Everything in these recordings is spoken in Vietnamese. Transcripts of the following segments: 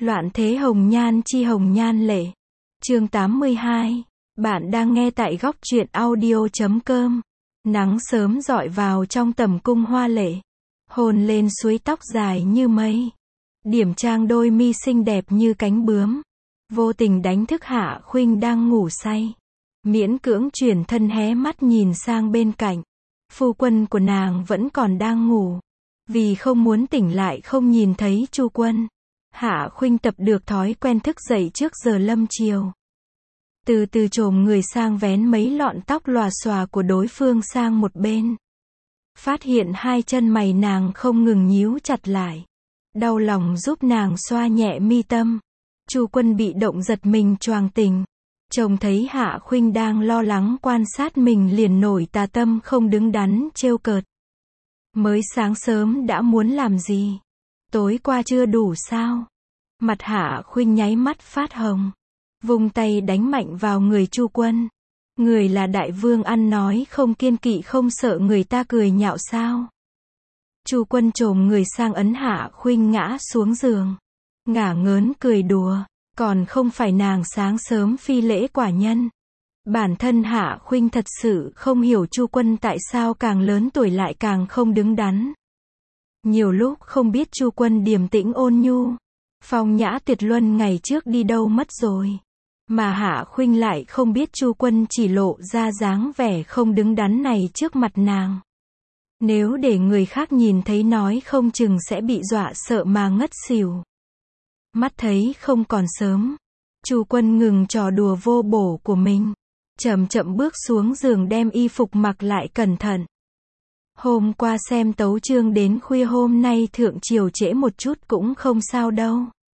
Loạn thế hồng nhan chi hồng nhan lệ. Chương 82. Bạn đang nghe tại góc truyện audio.com. Nắng sớm rọi vào trong tầm cung hoa lệ, hôn lên suối tóc dài như mây, điểm trang đôi mi xinh đẹp như cánh bướm, vô tình đánh thức Hạ Khuynh đang ngủ say. Miễn cưỡng chuyển thân hé mắt nhìn sang bên cạnh. Phu quân của nàng vẫn còn đang ngủ. Vì không muốn tỉnh lại không nhìn thấy Chu Quân, Hạ Khuynh tập được thói quen thức dậy trước giờ lâm chiều. Từ từ chồm người sang vén mấy lọn tóc lòa xòa của đối phương sang một bên. Phát hiện hai chân mày nàng không ngừng nhíu chặt lại. Đau lòng giúp nàng xoa nhẹ mi tâm. Chu Quân bị động giật mình choàng tỉnh. Chồng thấy Hạ Khuynh đang lo lắng quan sát mình liền nổi tà tâm không đứng đắn trêu cợt. Mới sáng sớm đã muốn làm gì? Tối qua chưa đủ sao? Mặt Hạ Khuynh nháy mắt phát hồng. Vung tay đánh mạnh vào người Chu Quân. Người là đại vương ăn nói không kiêng kỵ không sợ người ta cười nhạo sao? Chu Quân chồm người sang ấn Hạ Khuynh ngã xuống giường. Ngả ngớn cười đùa. Còn không phải nàng sáng sớm phi lễ quả nhân. Bản thân Hạ Khuynh thật sự không hiểu Chu Quân tại sao càng lớn tuổi lại càng không đứng đắn. Nhiều lúc không biết Chu Quân điềm tĩnh ôn nhu, phong nhã tuyệt luân ngày trước đi đâu mất rồi. Mà Hạ Khuynh lại không biết Chu Quân chỉ lộ ra dáng vẻ không đứng đắn này trước mặt nàng. Nếu để người khác nhìn thấy nói không chừng sẽ bị dọa sợ mà ngất xỉu. Mắt thấy không còn sớm, Chu Quân ngừng trò đùa vô bổ của mình, chậm chậm bước xuống giường đem y phục mặc lại cẩn thận. Hôm qua xem tấu chương đến khuya hôm nay thượng triều trễ một chút cũng không sao đâu.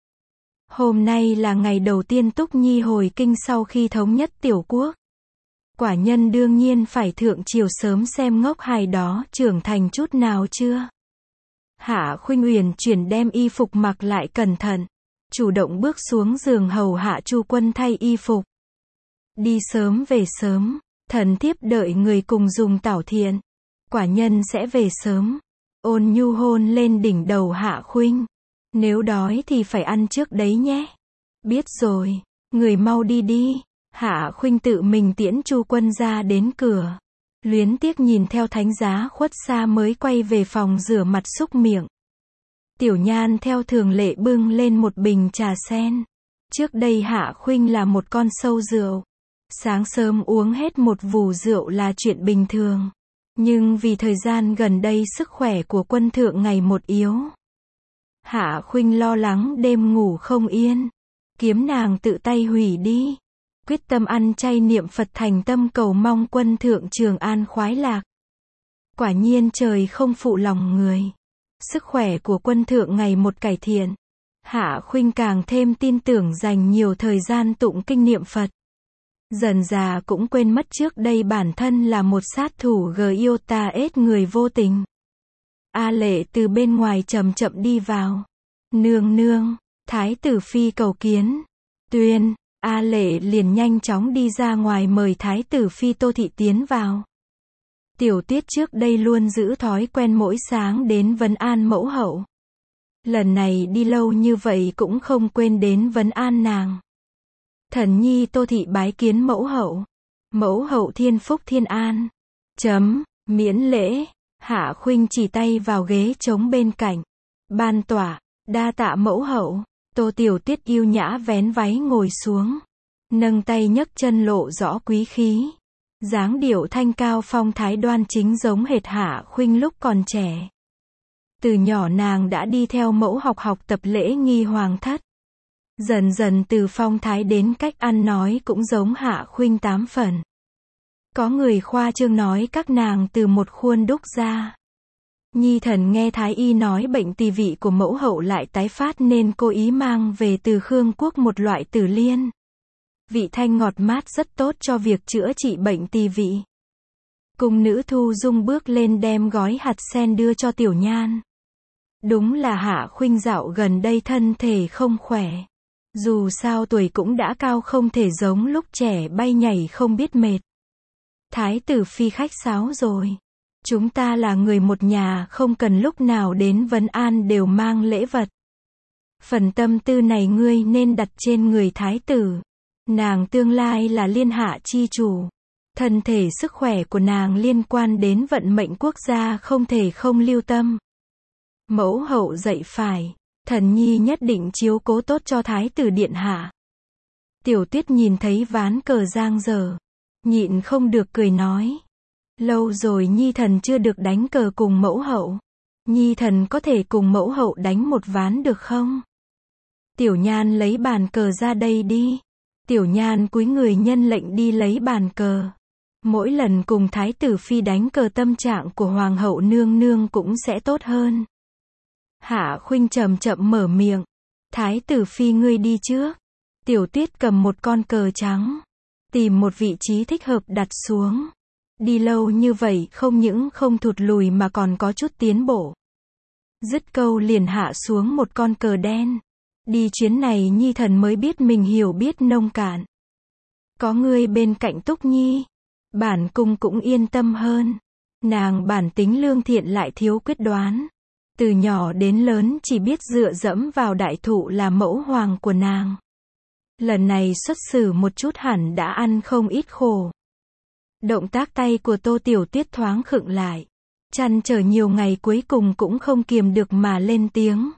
Hôm nay là ngày đầu tiên Túc Nhi hồi kinh sau khi thống nhất tiểu quốc. Quả nhân đương nhiên phải thượng triều sớm xem ngốc hài đó trưởng thành chút nào chưa. Hạ Khuynh uyển chuyển đem y phục mặc lại cẩn thận, chủ động bước xuống giường hầu hạ Chu Quân thay y phục. Đi sớm về sớm, thần thiếp đợi người cùng dùng tảo thiện. Quả nhân sẽ về sớm. Ôn nhu hôn lên đỉnh đầu Hạ Khuynh. Nếu đói thì phải ăn trước đấy nhé. Biết rồi, người mau đi đi. Hạ Khuynh tự mình tiễn Chu Quân ra đến cửa. Luyến tiếc nhìn theo thánh giá khuất xa mới quay về phòng rửa mặt súc miệng. Tiểu Nhan theo thường lệ bưng lên một bình trà sen. Trước đây Hạ Khuynh là một con sâu rượu. Sáng sớm uống hết một vù rượu là chuyện bình thường. Nhưng vì thời gian gần đây sức khỏe của Quân thượng ngày một yếu. Hạ Khuynh lo lắng đêm ngủ không yên. Kiếm nàng tự tay hủy đi. Quyết tâm ăn chay niệm Phật thành tâm cầu mong Quân thượng trường an khoái lạc. Quả nhiên trời không phụ lòng người. Sức khỏe của Quân thượng ngày một cải thiện. Hạ Khuynh càng thêm tin tưởng dành nhiều thời gian tụng kinh niệm Phật. Dần già cũng quên mất trước đây bản thân là một sát thủ Giota người vô tình. A Lệ từ bên ngoài chậm chậm đi vào. Nương nương, thái tử phi cầu kiến. Tuyên, A Lệ liền nhanh chóng đi ra ngoài mời thái tử phi Tô Thị tiến vào. Tiểu Tuyết trước đây luôn giữ thói quen mỗi sáng đến vấn an mẫu hậu. Lần này đi lâu như vậy cũng không quên đến vấn an nàng. Thần nhi Tô Thị bái kiến mẫu hậu. Mẫu hậu thiên phúc thiên an. Miễn lễ. Hạ Khuynh chỉ tay vào ghế trống bên cạnh. Ban tỏa, đa tạ mẫu hậu. Tô Tiểu Tuyết yêu nhã vén váy ngồi xuống. Nâng tay nhấc chân lộ rõ quý khí. Dáng điệu thanh cao phong thái đoan chính giống hệt Hạ Khuynh lúc còn trẻ. Từ nhỏ nàng đã đi theo mẫu học tập lễ nghi hoàng thất. Dần dần từ phong thái đến cách ăn nói cũng giống Hạ Khuynh 8 phần. Có người khoa trương nói các nàng từ một khuôn đúc ra. Nhi thần nghe thái y nói bệnh tỳ vị của mẫu hậu lại tái phát nên cố ý mang về từ Khương Quốc một loại tử liên. Vị thanh ngọt mát rất tốt cho việc chữa trị bệnh tỳ vị. Cung nữ Thu Dung bước lên đem gói hạt sen đưa cho Tiểu Nhan. Đúng là Hạ Khuynh dạo gần đây thân thể không khỏe. Dù sao tuổi cũng đã cao không thể giống lúc trẻ bay nhảy không biết mệt. Thái tử phi khách sáo rồi. Chúng ta là người một nhà không cần lúc nào đến vấn an đều mang lễ vật. Phần tâm tư này ngươi nên đặt trên người thái tử. Nàng tương lai là liên hạ chi chủ. Thân thể sức khỏe của nàng liên quan đến vận mệnh quốc gia, không thể không lưu tâm. Mẫu hậu dạy phải, thần nhi nhất định chiếu cố tốt cho thái tử điện hạ. Tiểu Tuyết nhìn thấy ván cờ giang dở, nhịn không được cười nói. Lâu rồi nhi thần chưa được đánh cờ cùng mẫu hậu. Nhi thần có thể cùng mẫu hậu đánh một ván được không? Tiểu Nhan lấy bàn cờ ra đây đi. Tiểu Nhan cúi người nhân lệnh đi lấy bàn cờ. Mỗi lần cùng thái tử phi đánh cờ tâm trạng của hoàng hậu nương nương cũng sẽ tốt hơn. Hạ Khuynh chậm chậm mở miệng. Thái tử phi ngươi đi trước. Tiểu Tuyết cầm một con cờ trắng, tìm một vị trí thích hợp đặt xuống. Đi lâu như vậy không những không thụt lùi mà còn có chút tiến bộ. Dứt câu liền hạ xuống một con cờ đen. Đi chuyến này nhi thần mới biết mình hiểu biết nông cạn. Có ngươi bên cạnh Túc Nhi, bản cung cũng yên tâm hơn. Nàng bản tính lương thiện lại thiếu quyết đoán. Từ nhỏ đến lớn chỉ biết dựa dẫm vào đại thụ là mẫu hoàng của nàng. Lần này xuất xử một chút hẳn đã ăn không ít khổ. Động tác tay của Tô Tiểu Tuyết thoáng khựng lại. Trăn trở nhiều ngày cuối cùng cũng không kiềm được mà lên tiếng.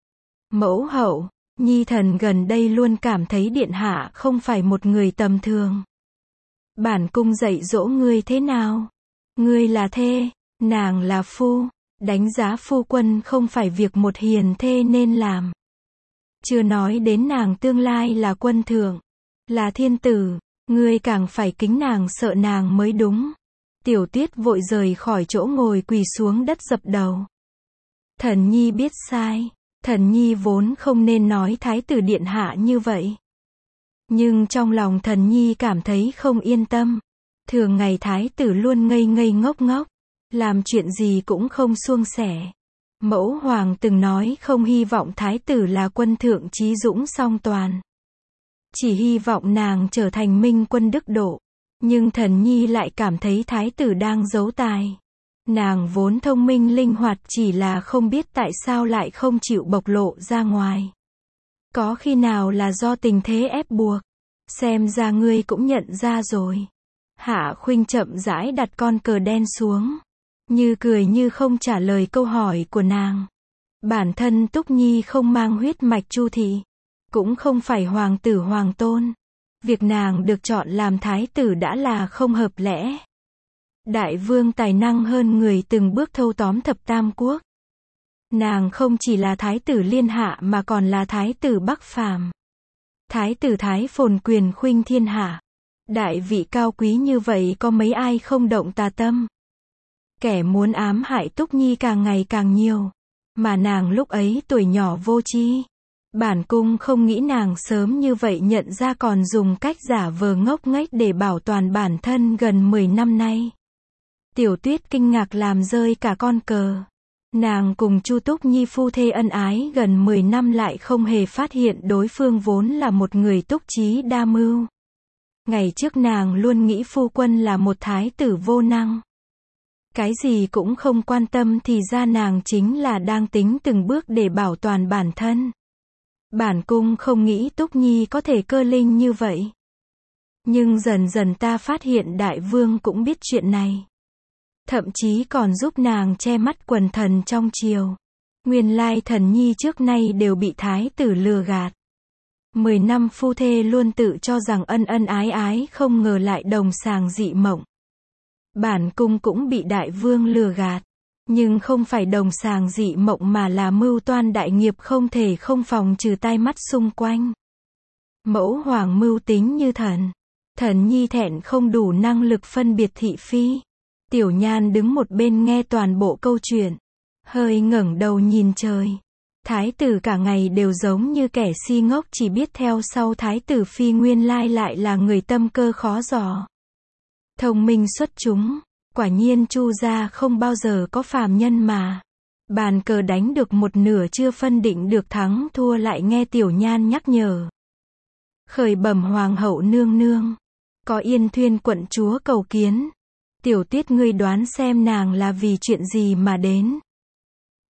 Mẫu hậu, nhi thần gần đây luôn cảm thấy điện hạ không phải một người tầm thường. Bản cung dạy dỗ ngươi thế nào? Ngươi là thê, nàng là phu. Đánh giá phu quân không phải việc một hiền thê nên làm. Chưa nói đến nàng tương lai là quân thượng, là thiên tử, ngươi càng phải kính nàng sợ nàng mới đúng. Tiểu Tuyết vội rời khỏi chỗ ngồi quỳ xuống đất dập đầu. Thần nhi biết sai, thần nhi vốn không nên nói thái tử điện hạ như vậy. Nhưng trong lòng thần nhi cảm thấy không yên tâm. Thường ngày thái tử luôn ngây ngây ngốc ngốc, làm chuyện gì cũng không suôn sẻ. Mẫu hoàng từng nói không hy vọng thái tử là quân thượng chí dũng song toàn. Chỉ hy vọng nàng trở thành minh quân đức độ. Nhưng thần nhi lại cảm thấy thái tử đang giấu tài. Nàng vốn thông minh linh hoạt, chỉ là không biết tại sao lại không chịu bộc lộ ra ngoài. Có khi nào là do tình thế ép buộc? Xem ra ngươi cũng nhận ra rồi. Hạ Khuynh chậm rãi đặt con cờ đen xuống, như cười như không trả lời câu hỏi của nàng. Bản thân Túc Nhi không mang huyết mạch Chu thị, cũng không phải hoàng tử hoàng tôn. Việc nàng được chọn làm thái tử đã là không hợp lẽ. Đại vương tài năng hơn người từng bước thâu tóm thập tam quốc. Nàng không chỉ là thái tử liên hạ mà còn là thái tử Bắc Phàm. Thái tử Thái Phồn quyền khuynh thiên hạ. Đại vị cao quý như vậy có mấy ai không động tà tâm. Kẻ muốn ám hại Túc Nhi càng ngày càng nhiều. Mà nàng lúc ấy tuổi nhỏ vô tri. Bản cung không nghĩ nàng sớm như vậy nhận ra còn dùng cách giả vờ ngốc nghếch để bảo toàn bản thân gần 10 năm nay. Tiểu Tuyết kinh ngạc làm rơi cả con cờ. Nàng cùng Chu Túc Nhi phu thê ân ái gần 10 năm lại không hề phát hiện đối phương vốn là một người túc trí đa mưu. Ngày trước nàng luôn nghĩ phu quân là một thái tử vô năng. Cái gì cũng không quan tâm, thì ra nàng chính là đang tính từng bước để bảo toàn bản thân. Bản cung không nghĩ Túc Nhi có thể cơ linh như vậy. Nhưng dần dần ta phát hiện đại vương cũng biết chuyện này. Thậm chí còn giúp nàng che mắt quần thần trong triều. Nguyên lai thần nhi trước nay đều bị thái tử lừa gạt. 10 năm phu thê luôn tự cho rằng ân ân ái ái, không ngờ lại đồng sàng dị mộng. Bản cung cũng bị đại vương lừa gạt. Nhưng không phải đồng sàng dị mộng mà là mưu toan đại nghiệp, không thể không phòng trừ tai mắt xung quanh. Mẫu hoàng mưu tính như thần. Thần nhi thẹn không đủ năng lực phân biệt thị phi. Tiểu Nhan đứng một bên nghe toàn bộ câu chuyện, hơi ngẩng đầu nhìn trời. Thái tử cả ngày đều giống như kẻ si ngốc, chỉ biết theo sau thái tử phi, nguyên lai lại là người tâm cơ khó dò. Thông minh xuất chúng, quả nhiên Chu gia không bao giờ có phàm nhân mà. Bàn cờ đánh được một nửa chưa phân định được thắng thua lại nghe Tiểu Nhan nhắc nhở. Khởi bẩm hoàng hậu nương nương, có Yên Thuyên quận chúa cầu kiến. Tiểu Tuyết, ngươi đoán xem nàng là vì chuyện gì mà đến.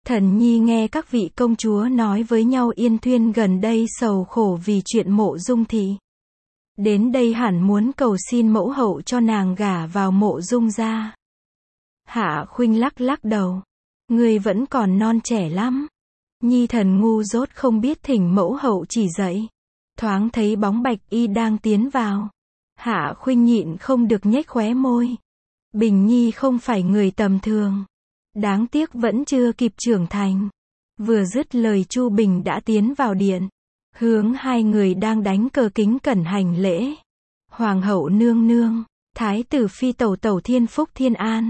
Thần nhi nghe các vị công chúa nói với nhau Yên Thuyên gần đây sầu khổ vì chuyện Mộ Dung thị. Đến đây hẳn muốn cầu xin mẫu hậu cho nàng gả vào Mộ Dung gia. Hạ Khuynh lắc lắc đầu. Ngươi vẫn còn non trẻ lắm. Nhi thần ngu dốt không biết thỉnh mẫu hậu chỉ dạy. Thoáng thấy bóng Bạch Y đang tiến vào. Hạ Khuynh nhịn không được nhếch khóe môi. Bình Nhi không phải người tầm thường. Đáng tiếc vẫn chưa kịp trưởng thành. Vừa dứt lời Chu Bình đã tiến vào điện. Hướng hai người đang đánh cờ kính cẩn hành lễ. Hoàng hậu nương nương, thái tử phi tẩu tẩu thiên phúc thiên an.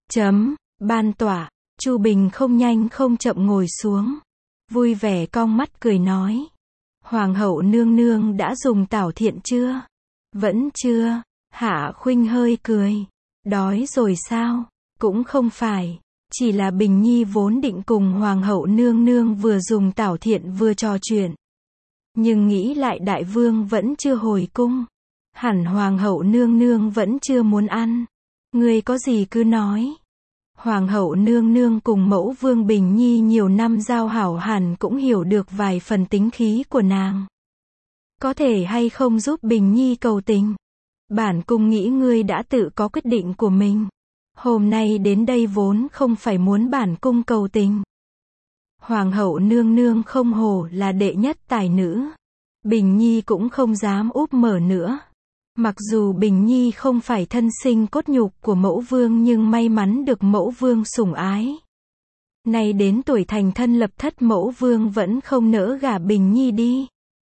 Ban tỏa. Chu Bình không nhanh không chậm ngồi xuống. Vui vẻ cong mắt cười nói. Hoàng hậu nương nương đã dùng tảo thiện chưa? Vẫn chưa. Hạ Khuynh hơi cười. Đói rồi sao? Cũng không phải. Chỉ là Bình Nhi vốn định cùng Hoàng hậu nương nương vừa dùng tảo thiện vừa trò chuyện. Nhưng nghĩ lại đại vương vẫn chưa hồi cung. Hẳn Hoàng hậu nương nương vẫn chưa muốn ăn. Ngươi có gì cứ nói. Hoàng hậu nương nương cùng mẫu vương Bình Nhi nhiều năm giao hảo hẳn cũng hiểu được vài phần tính khí của nàng. Có thể hay không giúp Bình Nhi cầu tình? Bản cung nghĩ ngươi đã tự có quyết định của mình. Hôm nay đến đây vốn không phải muốn bản cung cầu tình. Hoàng hậu nương nương không hổ là đệ nhất tài nữ. Bình Nhi cũng không dám úp mở nữa. Mặc dù Bình Nhi không phải thân sinh cốt nhục của mẫu vương nhưng may mắn được mẫu vương sủng ái. Nay đến tuổi thành thân lập thất mẫu vương vẫn không nỡ gả Bình Nhi đi.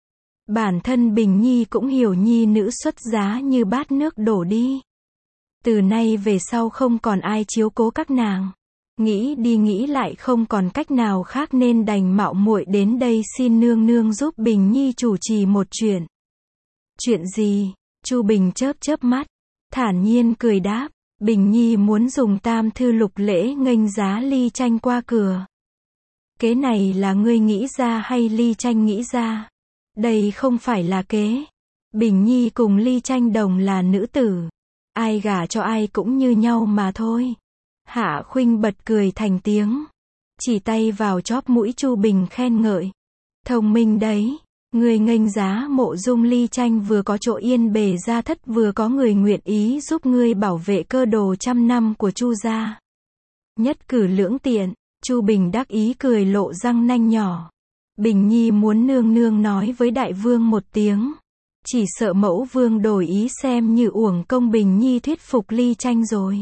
Bản thân Bình Nhi cũng hiểu nhi nữ xuất giá như bát nước đổ đi. Từ nay về sau không còn ai chiếu cố các nàng. Nghĩ đi nghĩ lại không còn cách nào khác nên đành mạo muội đến đây xin nương nương giúp Bình Nhi chủ trì một chuyện. Chuyện gì? Chu Bình chớp chớp mắt, thản nhiên cười đáp, Bình Nhi muốn dùng tam thư lục lễ nghênh giá Ly Tranh qua cửa. Kế này là ngươi nghĩ ra hay Ly Tranh nghĩ ra? Đây không phải là kế. Bình Nhi cùng Ly Tranh đồng là nữ tử. Ai gả cho ai cũng như nhau mà thôi. Hạ Khuynh bật cười thành tiếng. Chỉ tay vào chóp mũi Chu Bình khen ngợi. Thông minh đấy. Người nghênh giá Mộ Dung Ly Tranh vừa có chỗ yên bề gia thất vừa có người nguyện ý giúp ngươi bảo vệ cơ đồ trăm năm của Chu gia. Nhất cử lưỡng tiện. Chu Bình đắc ý cười lộ răng nanh nhỏ. Bình Nhi muốn nương nương nói với đại vương một tiếng. Chỉ sợ mẫu vương đổi ý xem như uổng công Bình Nhi thuyết phục Ly Tranh rồi.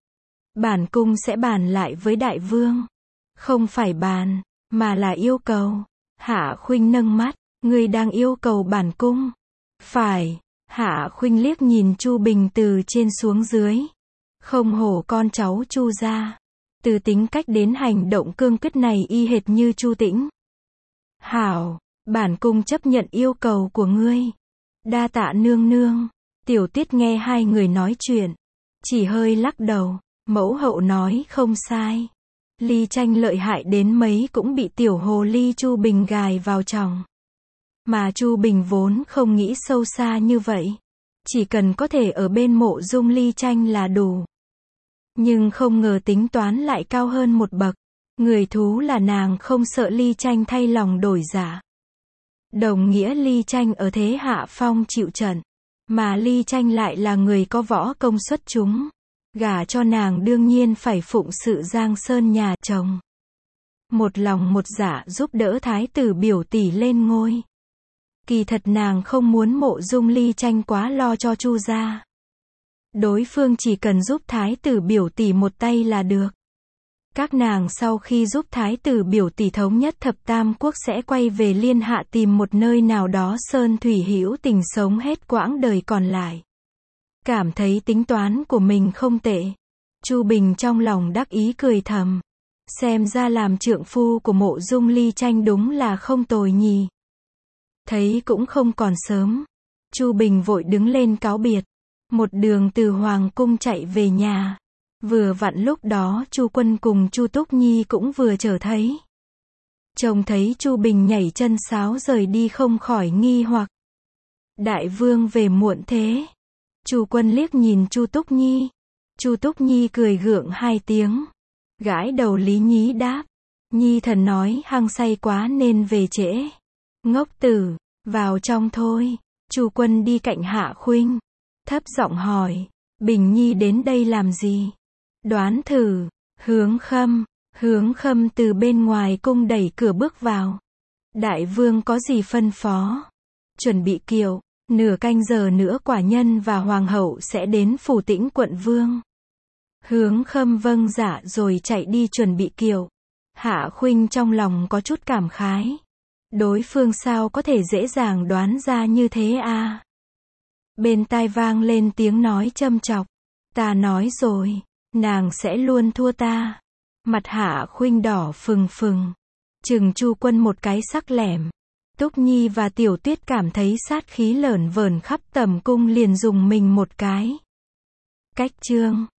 Bản cung sẽ bàn lại với đại vương. Không phải bàn, mà là yêu cầu. Hạ Khuynh nâng mắt. Ngươi đang yêu cầu bản cung. Phải. Hạ Khuynh liếc nhìn Chu Bình từ trên xuống dưới. Không hổ con cháu Chu gia. Từ tính cách đến hành động cương quyết này y hệt như Chu Tĩnh. Hảo, bản cung chấp nhận yêu cầu của ngươi. Đa tạ nương nương. Tiểu Tiết nghe hai người nói chuyện. Chỉ hơi lắc đầu. Mẫu hậu nói không sai. Ly Tranh lợi hại đến mấy cũng bị tiểu hồ ly Chu Bình gài vào chồng. Mà Chu Bình vốn không nghĩ sâu xa như vậy. Chỉ cần có thể ở bên Mộ Dung Ly Tranh là đủ. Nhưng không ngờ tính toán lại cao hơn một bậc. Người thú là nàng không sợ Ly Tranh thay lòng đổi dạ. Đồng nghĩa Ly Tranh ở thế hạ phong chịu trận. Mà Ly Tranh lại là người có võ công xuất chúng. Gả cho nàng đương nhiên phải phụng sự giang sơn nhà chồng. Một lòng một dạ giúp đỡ thái tử biểu tỷ lên ngôi. Kỳ thật nàng không muốn Mộ Dung Ly Tranh quá lo cho Chu gia. Đối phương chỉ cần giúp thái tử biểu tỷ một tay là được. Các nàng sau khi giúp thái tử biểu tỷ thống nhất thập tam quốc sẽ quay về Liên Hạ tìm một nơi nào đó sơn thủy hữu tình sống hết quãng đời còn lại. Cảm thấy tính toán của mình không tệ. Chu Bình trong lòng đắc ý cười thầm. Xem ra làm trượng phu của Mộ Dung Ly Tranh đúng là không tồi nhỉ. Thấy cũng không còn sớm. Chu Bình vội đứng lên cáo biệt. Một đường từ Hoàng cung chạy về nhà. Vừa vặn lúc đó Chu Quân cùng Chu Túc Nhi cũng vừa trở thấy. Trông thấy Chu Bình nhảy chân sáo rời đi không khỏi nghi hoặc. Đại vương về muộn thế. Chu Quân liếc nhìn Chu Túc Nhi. Chu Túc Nhi cười gượng hai tiếng. Gãi đầu lý nhí đáp. Nhi thần nói hăng say quá nên về trễ. Ngốc tử, vào trong thôi. Chu Quân đi cạnh Hạ Khuynh, thấp giọng hỏi, Bình Nhi đến đây làm gì? Đoán thử. Hướng Khâm từ bên ngoài cung đẩy cửa bước vào. Đại vương có gì phân phó? Chuẩn bị kiệu, nửa canh giờ nữa quả nhân và hoàng hậu sẽ đến phủ Tĩnh quận vương. Hướng Khâm vâng dạ rồi chạy đi chuẩn bị kiệu. Hạ Khuynh trong lòng có chút cảm khái. Đối phương sao có thể dễ dàng đoán ra như thế à? Bên tai vang lên tiếng nói châm chọc. Ta nói rồi, nàng sẽ luôn thua ta. Mặt Hạ Khuynh đỏ phừng phừng, chừng Chu Quân một cái sắc lẻm. Túc Nhi và Tiểu Tuyết cảm thấy sát khí lởn vởn khắp tầm cung liền dùng mình một cái. Cách chương